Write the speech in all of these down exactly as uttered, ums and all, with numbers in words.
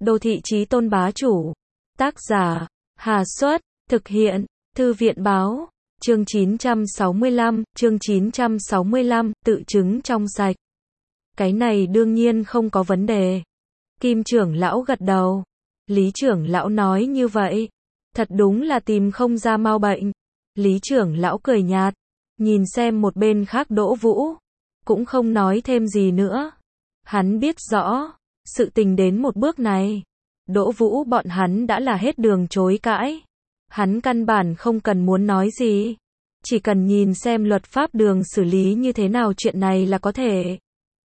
Đô thị chí tôn bá chủ. Tác giả, Hà Xuất, thực hiện, Thư viện Báo, chương chín trăm sáu mươi lăm, chương chín trăm sáu mươi lăm, tự chứng trong sạch. Cái này đương nhiên không có vấn đề. Kim trưởng lão gật đầu. Lý trưởng lão nói như vậy. Thật đúng là tìm không ra mau bệnh. Lý trưởng lão cười nhạt. Nhìn xem một bên khác Đỗ Vũ. Cũng không nói thêm gì nữa. Hắn biết rõ. Sự tình đến một bước này. Đỗ Vũ bọn hắn đã là hết đường chối cãi. Hắn căn bản không cần muốn nói gì. Chỉ cần nhìn xem luật pháp đường xử lý như thế nào chuyện này là có thể.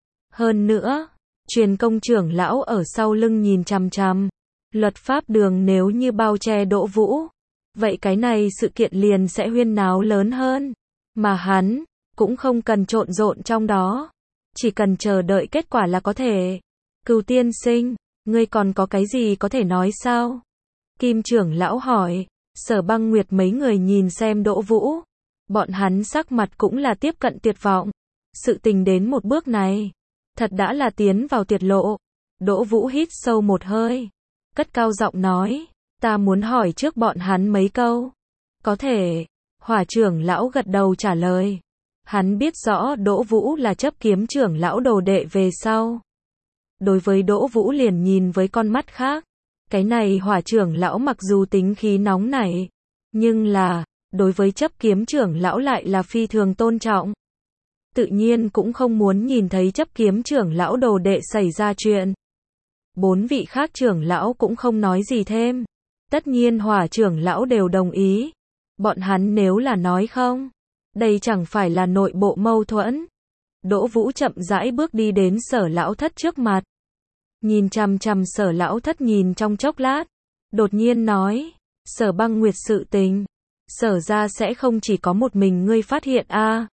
Hơn nữa, truyền công trưởng lão ở sau lưng nhìn chằm chằm. Luật pháp đường nếu như bao che Đỗ Vũ. Vậy cái này sự kiện liền sẽ huyên náo lớn hơn. Mà hắn, cũng không cần trộn rộn trong đó. Chỉ cần chờ đợi kết quả là có thể. Cửu tiên sinh, ngươi còn có cái gì có thể nói sao? Kim trưởng lão hỏi. Sở Băng Nguyệt mấy người nhìn xem Đỗ Vũ. Bọn hắn sắc mặt cũng là tiếp cận tuyệt vọng. Sự tình đến một bước này. Thật đã là tiến vào tuyệt lộ. Đỗ Vũ hít sâu một hơi. Cất cao giọng nói. Ta muốn hỏi trước bọn hắn mấy câu. Có thể. Hỏa trưởng lão gật đầu trả lời. Hắn biết rõ Đỗ Vũ là chấp kiếm trưởng lão đồ đệ về sau. Đối với Đỗ Vũ liền nhìn với con mắt khác. Cái này hỏa trưởng lão mặc dù tính khí nóng nảy. Nhưng là, đối với chấp kiếm trưởng lão lại là phi thường tôn trọng. Tự nhiên cũng không muốn nhìn thấy chấp kiếm trưởng lão đồ đệ xảy ra chuyện. Bốn vị khác trưởng lão cũng không nói gì thêm. Tất nhiên hỏa trưởng lão đều đồng ý. Bọn hắn nếu là nói không, đây chẳng phải là nội bộ mâu thuẫn. Đỗ Vũ chậm rãi bước đi đến Sở lão thất trước mặt. Nhìn chằm chằm Sở lão thất nhìn trong chốc lát. Đột nhiên nói, Sở Băng Nguyệt sự tình. Sở ra sẽ không chỉ có một mình ngươi phát hiện a. À.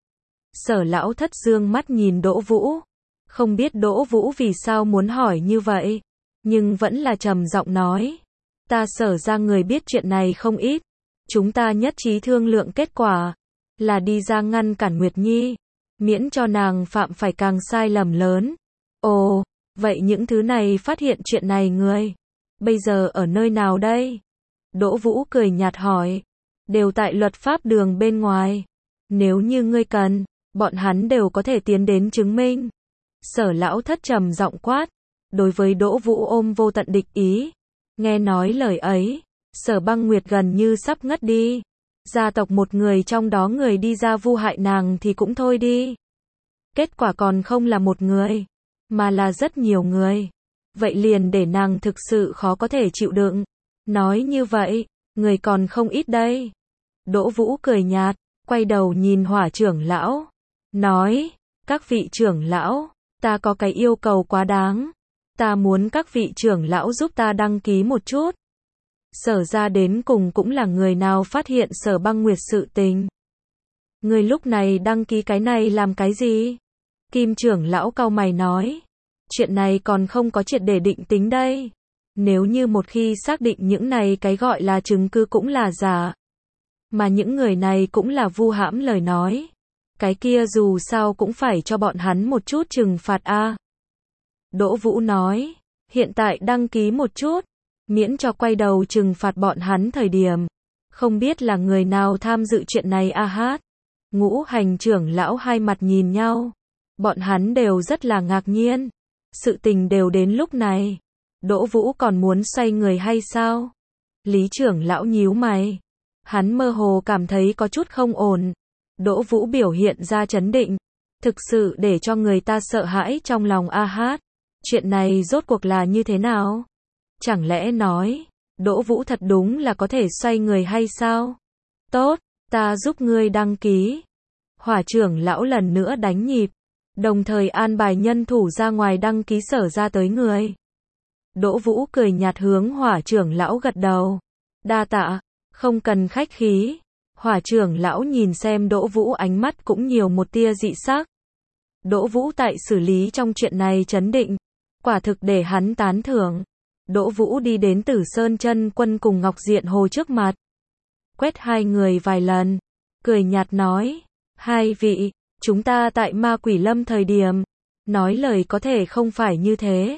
Sở lão thất dương mắt nhìn Đỗ Vũ. Không biết Đỗ Vũ vì sao muốn hỏi như vậy. Nhưng vẫn là trầm giọng nói. Ta Sở ra người biết chuyện này không ít. Chúng ta nhất trí thương lượng kết quả. Là đi ra ngăn cản Nguyệt Nhi. Miễn cho nàng phạm phải càng sai lầm lớn. Ồ, vậy những thứ này phát hiện chuyện này người. Bây giờ ở nơi nào đây? Đỗ Vũ cười nhạt hỏi. Đều tại luật pháp đường bên ngoài. Nếu như ngươi cần, bọn hắn đều có thể tiến đến chứng minh. Sở lão thất trầm giọng quát. Đối với Đỗ Vũ ôm vô tận địch ý. Nghe nói lời ấy, Sở Băng Nguyệt gần như sắp ngất đi. Gia tộc một người trong đó người đi ra vu hại nàng thì cũng thôi đi. Kết quả còn không là một người, mà là rất nhiều người. Vậy liền để nàng thực sự khó có thể chịu đựng. Nói như vậy, người còn không ít đây. Đỗ Vũ cười nhạt, quay đầu nhìn hỏa trưởng lão. Nói, các vị trưởng lão, ta có cái yêu cầu quá đáng. Ta muốn các vị trưởng lão giúp ta đăng ký một chút. Sở ra đến cùng cũng là người nào phát hiện Sở Băng Nguyệt sự tình. Người lúc này đăng ký cái này làm cái gì? Kim trưởng lão cau mày nói. Chuyện này còn không có triệt để định tính đây. Nếu như một khi xác định những này cái gọi là chứng cứ cũng là giả. Mà những người này cũng là vu hãm lời nói. Cái kia dù sao cũng phải cho bọn hắn một chút trừng phạt a. À. Đỗ Vũ nói. Hiện tại đăng ký một chút. Miễn cho quay đầu trừng phạt bọn hắn thời điểm. Không biết là người nào tham dự chuyện này a hát. Ngũ hành trưởng lão hai mặt nhìn nhau. Bọn hắn đều rất là ngạc nhiên. Sự tình đều đến lúc này. Đỗ Vũ còn muốn xoay người hay sao? Lý trưởng lão nhíu mày. Hắn mơ hồ cảm thấy có chút không ổn. Đỗ Vũ biểu hiện ra trấn định. Thực sự để cho người ta sợ hãi trong lòng a hát. Chuyện này rốt cuộc là như thế nào? Chẳng lẽ nói, Đỗ Vũ thật đúng là có thể xoay người hay sao? Tốt, ta giúp ngươi đăng ký. Hỏa trưởng lão lần nữa đánh nhịp, đồng thời an bài nhân thủ ra ngoài đăng ký Sở ra tới người. Đỗ Vũ cười nhạt hướng hỏa trưởng lão gật đầu. Đa tạ, không cần khách khí. Hỏa trưởng lão nhìn xem Đỗ Vũ ánh mắt cũng nhiều một tia dị sắc. Đỗ Vũ tại xử lý trong chuyện này trấn định, quả thực để hắn tán thưởng. Đỗ Vũ đi đến Tử Sơn Chân Quân cùng Ngọc Diện Hồ trước mặt. Quét hai người vài lần. Cười nhạt nói. Hai vị, chúng ta tại Ma Quỷ Lâm thời điểm. Nói lời có thể không phải như thế.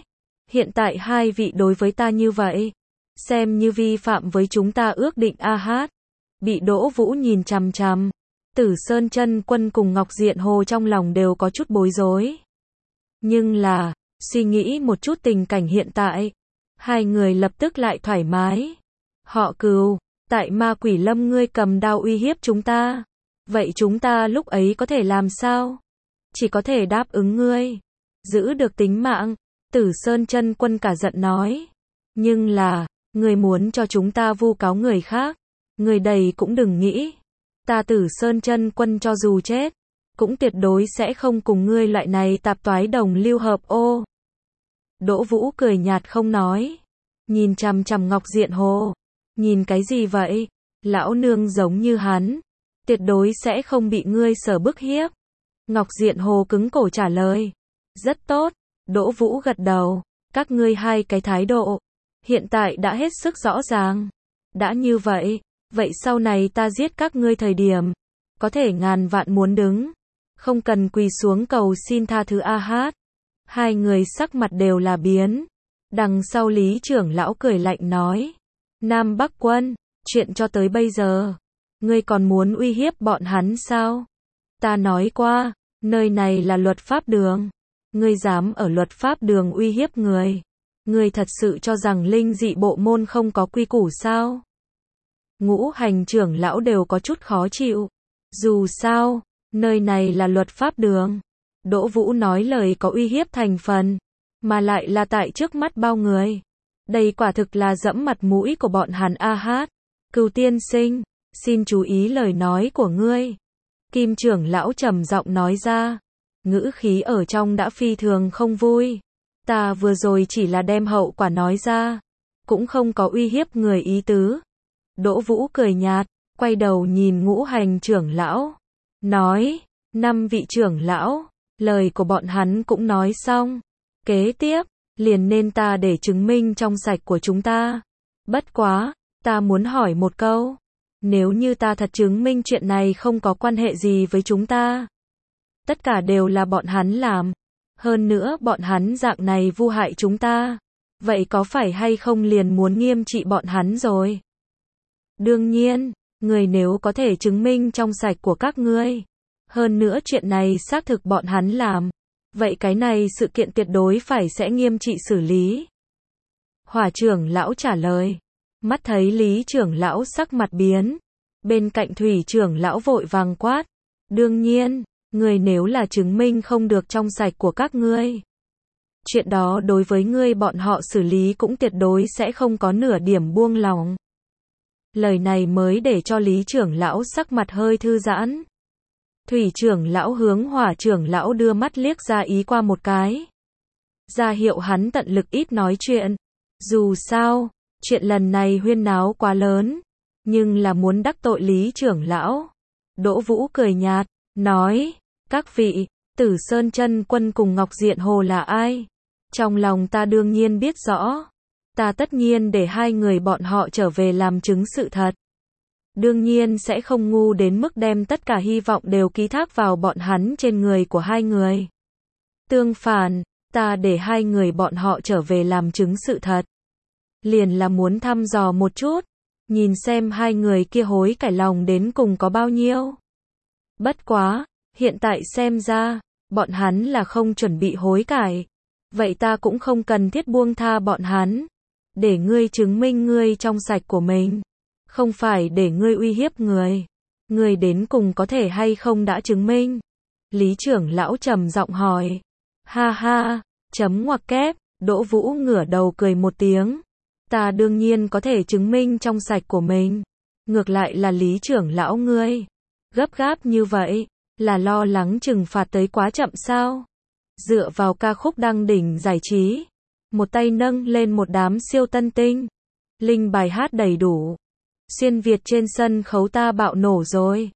Hiện tại hai vị đối với ta như vậy, xem như vi phạm với chúng ta ước định a hát. Bị Đỗ Vũ nhìn chằm chằm, Tử Sơn Chân Quân cùng Ngọc Diện Hồ trong lòng đều có chút bối rối. Nhưng là, suy nghĩ một chút tình cảnh hiện tại, hai người lập tức lại thoải mái. Họ Cừu, tại Ma Quỷ Lâm ngươi cầm đao uy hiếp chúng ta, vậy chúng ta lúc ấy có thể làm sao? Chỉ có thể đáp ứng ngươi, giữ được tính mạng. Tử Sơn Chân Quân cả giận nói. Nhưng là, ngươi muốn cho chúng ta vu cáo người khác, người đầy cũng đừng nghĩ. Ta Tử Sơn Chân Quân cho dù chết, cũng tuyệt đối sẽ không cùng ngươi loại này tạp toái đồng lưu hợp ô. Đỗ Vũ cười nhạt không nói, nhìn chằm chằm Ngọc Diện Hồ. Nhìn cái gì vậy? Lão nương giống như hắn, tuyệt đối sẽ không bị ngươi sở bức hiếp. Ngọc Diện Hồ cứng cổ trả lời. Rất tốt. Đỗ Vũ gật đầu. Các ngươi hai cái thái độ, hiện tại đã hết sức rõ ràng. Đã như vậy, vậy sau này ta giết các ngươi thời điểm, có thể ngàn vạn muốn đứng, không cần quỳ xuống cầu xin tha thứ a hát. Hai người sắc mặt đều là biến. Đằng sau Lý trưởng lão cười lạnh nói. Nam Bắc Quân, chuyện cho tới bây giờ, ngươi còn muốn uy hiếp bọn hắn sao? Ta nói qua, nơi này là luật pháp đường. Ngươi dám ở luật pháp đường uy hiếp người? Ngươi thật sự cho rằng linh dị bộ môn không có quy củ sao? Ngũ hành trưởng lão đều có chút khó chịu. Dù sao, nơi này là luật pháp đường. Đỗ Vũ nói lời có uy hiếp thành phần, mà lại là tại trước mắt bao người. Đây quả thực là dẫm mặt mũi của bọn hắn a hát. Cừu tiên sinh, xin chú ý lời nói của ngươi. Kim trưởng lão trầm giọng nói ra, ngữ khí ở trong đã phi thường không vui. Ta vừa rồi chỉ là đem hậu quả nói ra, cũng không có uy hiếp người ý tứ. Đỗ Vũ cười nhạt, quay đầu nhìn ngũ hành trưởng lão, nói, năm vị trưởng lão, lời của bọn hắn cũng nói xong. Kế tiếp, liền nên ta để chứng minh trong sạch của chúng ta. Bất quá, ta muốn hỏi một câu. Nếu như ta thật chứng minh chuyện này không có quan hệ gì với chúng ta, tất cả đều là bọn hắn làm, hơn nữa bọn hắn dạng này vu hại chúng ta, vậy có phải hay không liền muốn nghiêm trị bọn hắn rồi? Đương nhiên, người nếu có thể chứng minh trong sạch của các ngươi, hơn nữa chuyện này xác thực bọn hắn làm, vậy cái này sự kiện tuyệt đối phải sẽ nghiêm trị xử lý. Hỏa trưởng lão trả lời. Mắt thấy Lý trưởng lão sắc mặt biến, bên cạnh Thủy trưởng lão vội vàng quát. Đương nhiên, người nếu là chứng minh không được trong sạch của các ngươi, chuyện đó đối với ngươi bọn họ xử lý cũng tuyệt đối sẽ không có nửa điểm buông lòng. Lời này mới để cho Lý trưởng lão sắc mặt hơi thư giãn. Thủy trưởng lão hướng Hỏa trưởng lão đưa mắt liếc ra ý qua một cái, ra hiệu hắn tận lực ít nói chuyện. Dù sao, chuyện lần này huyên náo quá lớn, nhưng là muốn đắc tội Lý trưởng lão. Đỗ Vũ cười nhạt, nói, các vị, Tử Sơn Chân Quân cùng Ngọc Diện Hồ là ai? Trong lòng ta đương nhiên biết rõ. Ta tất nhiên để hai người bọn họ trở về làm chứng sự thật. Đương nhiên sẽ không ngu đến mức đem tất cả hy vọng đều ký thác vào bọn hắn trên người của hai người. Tương phản, ta để hai người bọn họ trở về làm chứng sự thật, liền là muốn thăm dò một chút, nhìn xem hai người kia hối cải lòng đến cùng có bao nhiêu. Bất quá, hiện tại xem ra, bọn hắn là không chuẩn bị hối cải. Vậy ta cũng không cần thiết buông tha bọn hắn, để ngươi chứng minh ngươi trong sạch của mình, không phải để ngươi uy hiếp người. Ngươi đến cùng có thể hay không đã chứng minh? Lý trưởng lão trầm giọng hỏi. Ha ha, chấm ngoặc kép. Đỗ Vũ ngửa đầu cười một tiếng. Ta đương nhiên có thể chứng minh trong sạch của mình. Ngược lại là Lý trưởng lão ngươi gấp gáp như vậy, là lo lắng trừng phạt tới quá chậm sao? Dựa vào ca khúc đăng đỉnh giải trí, một tay nâng lên một đám siêu tân tinh, linh bài hát đầy đủ, xuyên Việt trên sân khấu ta bạo nổ rồi.